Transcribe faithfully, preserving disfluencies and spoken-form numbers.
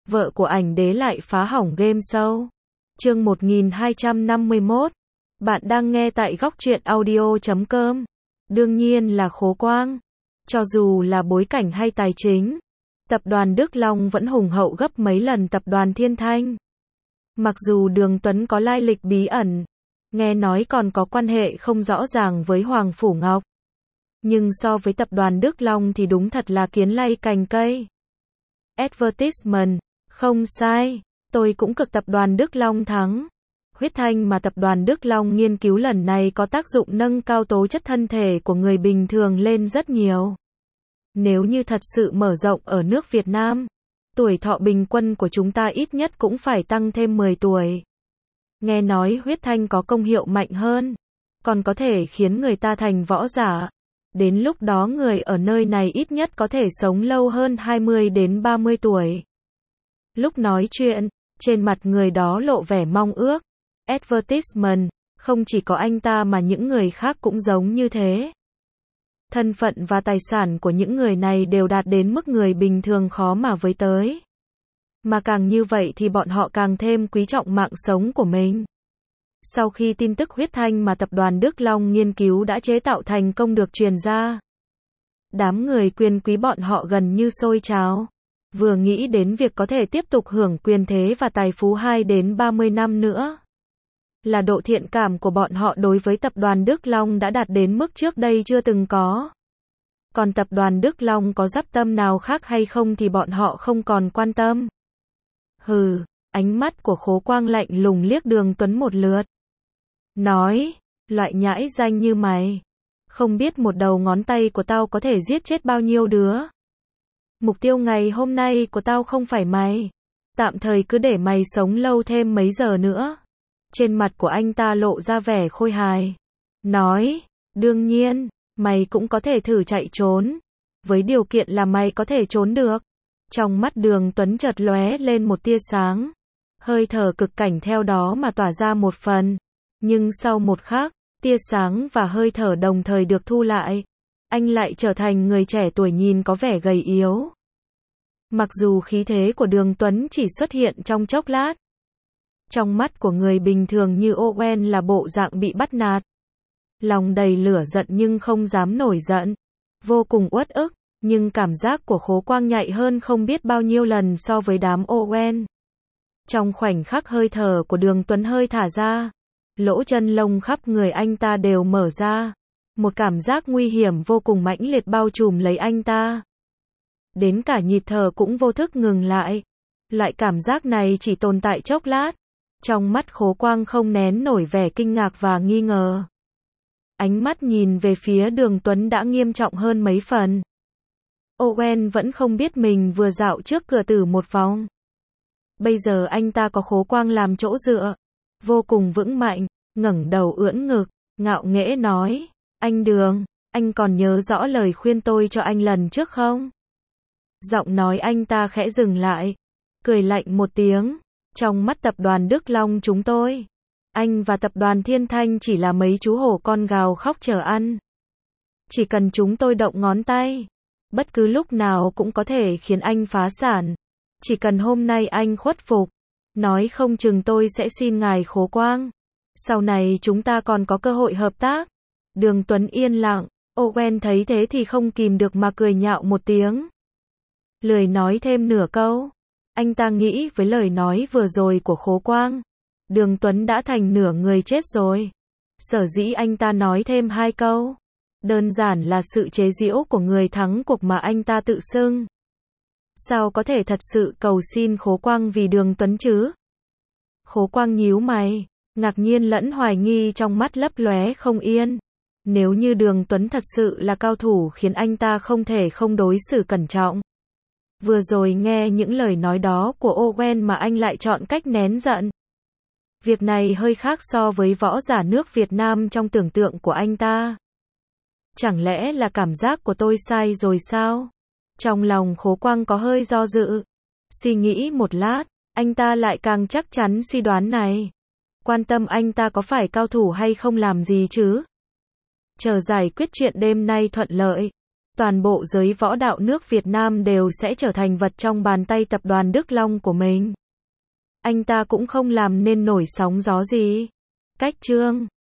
vợ của ảnh đế lại phá hỏng game show. Chương một nghìn hai trăm năm mươi mốt. Bạn đang nghe tại góc truyện audio chấm com. Đương nhiên là Khố Quang. Cho dù là bối cảnh hay tài chính, tập đoàn Đức Long vẫn hùng hậu gấp mấy lần tập đoàn Thiên Thanh. Mặc dù Đường Tuấn có lai lịch bí ẩn, nghe nói còn có quan hệ không rõ ràng với Hoàng Phủ Ngọc, nhưng so với tập đoàn Đức Long thì đúng thật là kiến lay cành cây. Advertisement, không sai, tôi cũng cực tập đoàn Đức Long thắng. Huyết thanh mà tập đoàn Đức Long nghiên cứu lần này có tác dụng nâng cao tố chất thân thể của người bình thường lên rất nhiều. Nếu như thật sự mở rộng ở nước Việt Nam, tuổi thọ bình quân của chúng ta ít nhất cũng phải tăng thêm mười tuổi. Nghe nói huyết thanh có công hiệu mạnh hơn, còn có thể khiến người ta thành võ giả. Đến lúc đó người ở nơi này ít nhất có thể sống lâu hơn hai mươi đến ba mươi tuổi. Lúc nói chuyện, trên mặt người đó lộ vẻ mong ước. Advertisement, không chỉ có anh ta mà những người khác cũng giống như thế. Thân phận và tài sản của những người này đều đạt đến mức người bình thường khó mà với tới. Mà càng như vậy thì bọn họ càng thêm quý trọng mạng sống của mình. Sau khi tin tức huyết thanh mà tập đoàn Đức Long nghiên cứu đã chế tạo thành công được truyền ra, đám người quyền quý bọn họ gần như sôi trào. Vừa nghĩ đến việc có thể tiếp tục hưởng quyền thế và tài phú hai đến ba mươi năm nữa, là độ thiện cảm của bọn họ đối với tập đoàn Đức Long đã đạt đến mức trước đây chưa từng có. Còn tập đoàn Đức Long có dắp tâm nào khác hay không thì bọn họ không còn quan tâm. Hừ, ánh mắt của Khố Quang lạnh lùng liếc Đường Tuấn một lượt. Nói, loại nhãi danh như mày, không biết một đầu ngón tay của tao có thể giết chết bao nhiêu đứa. Mục tiêu ngày hôm nay của tao không phải mày. Tạm thời cứ để mày sống lâu thêm mấy giờ nữa. Trên mặt của anh ta lộ ra vẻ khôi hài. Nói, đương nhiên, mày cũng có thể thử chạy trốn. Với điều kiện là mày có thể trốn được. Trong mắt Đường Tuấn chợt lóe lên một tia sáng. Hơi thở cực cảnh theo đó mà tỏa ra một phần. Nhưng sau một khắc, tia sáng và hơi thở đồng thời được thu lại. Anh lại trở thành người trẻ tuổi nhìn có vẻ gầy yếu. Mặc dù khí thế của Đường Tuấn chỉ xuất hiện trong chốc lát, trong mắt của người bình thường như Owen là bộ dạng bị bắt nạt. Lòng đầy lửa giận nhưng không dám nổi giận. Vô cùng uất ức, nhưng cảm giác của Khố Quang nhạy hơn không biết bao nhiêu lần so với đám Owen. Trong khoảnh khắc hơi thở của Đường Tuấn hơi thả ra, lỗ chân lông khắp người anh ta đều mở ra. Một cảm giác nguy hiểm vô cùng mãnh liệt bao trùm lấy anh ta. Đến cả nhịp thở cũng vô thức ngừng lại. Loại cảm giác này chỉ tồn tại chốc lát. Trong mắt Khố Quang không nén nổi vẻ kinh ngạc và nghi ngờ. Ánh mắt nhìn về phía Đường Tuấn đã nghiêm trọng hơn mấy phần. Owen vẫn không biết mình vừa dạo trước cửa tử một vòng. Bây giờ anh ta có Khố Quang làm chỗ dựa, vô cùng vững mạnh, ngẩng đầu ưỡn ngực, ngạo nghễ nói, anh Đường, anh còn nhớ rõ lời khuyên tôi cho anh lần trước không? Giọng nói anh ta khẽ dừng lại, cười lạnh một tiếng, trong mắt tập đoàn Đức Long chúng tôi, anh và tập đoàn Thiên Thanh chỉ là mấy chú hổ con gào khóc chờ ăn. Chỉ cần chúng tôi động ngón tay, bất cứ lúc nào cũng có thể khiến anh phá sản. Chỉ cần hôm nay anh khuất phục, nói không chừng tôi sẽ xin ngài Khố Quang. Sau này chúng ta còn có cơ hội hợp tác. Đường Tuấn yên lặng, Owen thấy thế thì không kìm được mà cười nhạo một tiếng. Lười nói thêm nửa câu. Anh ta nghĩ với lời nói vừa rồi của Khố Quang, Đường Tuấn đã thành nửa người chết rồi. Sở dĩ anh ta nói thêm hai câu, đơn giản là sự chế giễu của người thắng cuộc mà anh ta tự xưng. Sao có thể thật sự cầu xin Khố Quang vì Đường Tuấn chứ? Khố Quang nhíu mày, ngạc nhiên lẫn hoài nghi trong mắt lấp lóe không yên. Nếu như Đường Tuấn thật sự là cao thủ khiến anh ta không thể không đối xử cẩn trọng. Vừa rồi nghe những lời nói đó của Owen mà anh lại chọn cách nén giận. Việc này hơi khác so với võ giả nước Việt Nam trong tưởng tượng của anh ta. Chẳng lẽ là cảm giác của tôi sai rồi sao? Trong lòng Khố Quang có hơi do dự. Suy nghĩ một lát, anh ta lại càng chắc chắn suy đoán này. Quan tâm anh ta có phải cao thủ hay không làm gì chứ? Chờ giải quyết chuyện đêm nay thuận lợi, toàn bộ giới võ đạo nước Việt Nam đều sẽ trở thành vật trong bàn tay tập đoàn Đức Long của mình. Anh ta cũng không làm nên nổi sóng gió gì. Cách chương